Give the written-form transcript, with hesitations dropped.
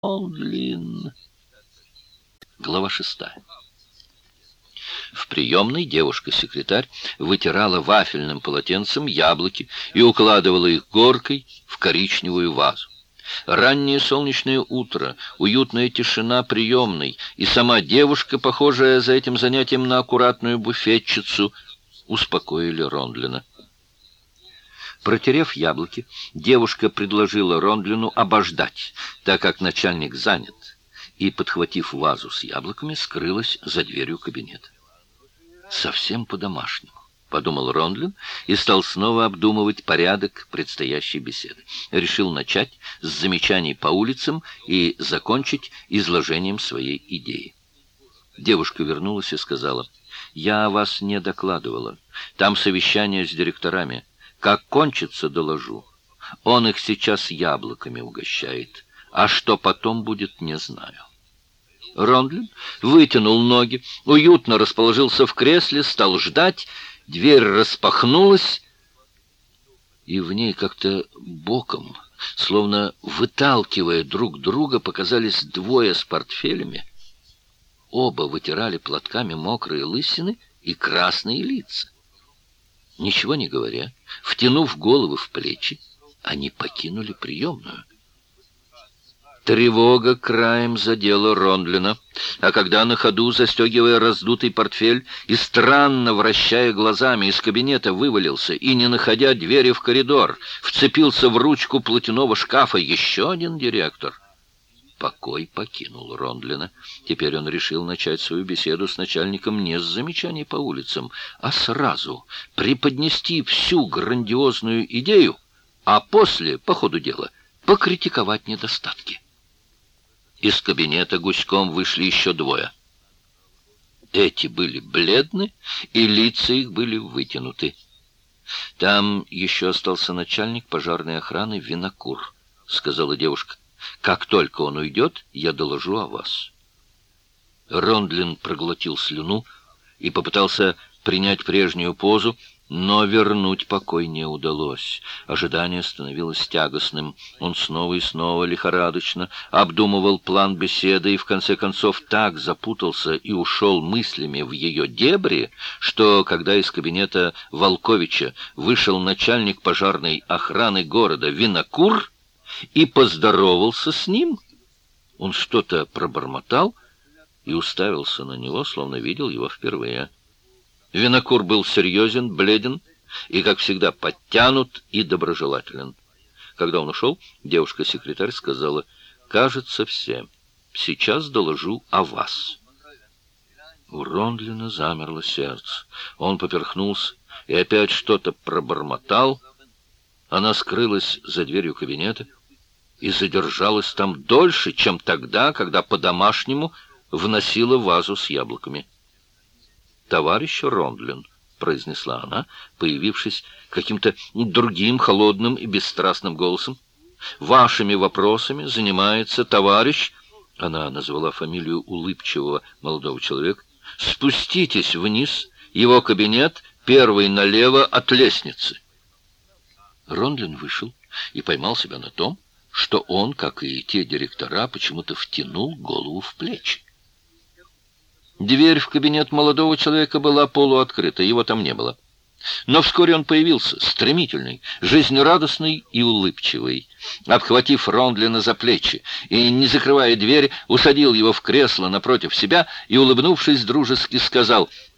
Рондлин. Глава 6. В приемной девушка-секретарь вытирала вафельным полотенцем яблоки и укладывала их горкой в коричневую вазу. Раннее солнечное утро, уютная тишина приемной и сама девушка, похожая за этим занятием на аккуратную буфетчицу, успокоили Рондлина. Протерев яблоки, девушка предложила Рондлину обождать, так как начальник занят, и, подхватив вазу с яблоками, скрылась за дверью кабинета. «Совсем по-домашнему», — подумал Рондлин и стал снова обдумывать порядок предстоящей беседы. Решил начать с замечаний по улицам и закончить изложением своей идеи. Девушка вернулась и сказала: «Я вас не докладывала. Там совещание с директорами. Как кончится, доложу. Он их сейчас яблоками угощает. А что потом будет, не знаю». Рондлин вытянул ноги, уютно расположился в кресле, стал ждать. Дверь распахнулась, и в ней как-то боком, словно выталкивая друг друга, показались двое с портфелями. Оба вытирали платками мокрые лысины и красные лица. Ничего не говоря, втянув головы в плечи, они покинули приемную. Тревога краем задела Рондлина, а когда на ходу, застегивая раздутый портфель и странно вращая глазами, из кабинета вывалился и, не находя двери в коридор, вцепился в ручку платяного шкафа еще один директор. Покой покинул Рондлина. Теперь он решил начать свою беседу с начальником не с замечаний по улицам, а сразу преподнести всю грандиозную идею, а после, по ходу дела, покритиковать недостатки. Из кабинета гуськом вышли еще двое. Эти были бледны, и лица их были вытянуты. «Там еще остался начальник пожарной охраны Винокур», — сказала девушка. «Как только он уйдет, я доложу о вас». Рондлин проглотил слюну и попытался принять прежнюю позу, но вернуть покой не удалось. Ожидание становилось тягостным. Он снова и снова лихорадочно обдумывал план беседы и в конце концов так запутался и ушел мыслями в ее дебри, что, когда из кабинета Волковича вышел начальник пожарной охраны города Винокур и поздоровался с ним, он что-то пробормотал и уставился на него, словно видел его впервые. Винокур был серьезен, бледен и, как всегда, подтянут и доброжелателен. Когда он ушел, девушка-секретарь сказала: «Кажется, все. Сейчас доложу о вас». У Рондлина замерло сердце. Он поперхнулся и опять что-то пробормотал. Она скрылась за дверью кабинета и задержалась там дольше, чем тогда, когда по-домашнему вносила вазу с яблоками. «Товарищ Рондлин», — произнесла она, появившись каким-то другим, холодным и бесстрастным голосом, «вашими вопросами занимается товарищ...» Она назвала фамилию улыбчивого молодого человека. «Спуститесь вниз, его кабинет, первый налево от лестницы». Рондлин вышел и поймал себя на том, что он, как и те директора, почему-то втянул голову в плечи. Дверь в кабинет молодого человека была полуоткрыта, его там не было. Но вскоре он появился, стремительный, жизнерадостный и улыбчивый. Обхватив Рондлина за плечи и, не закрывая дверь, усадил его в кресло напротив себя и, улыбнувшись, дружески сказал: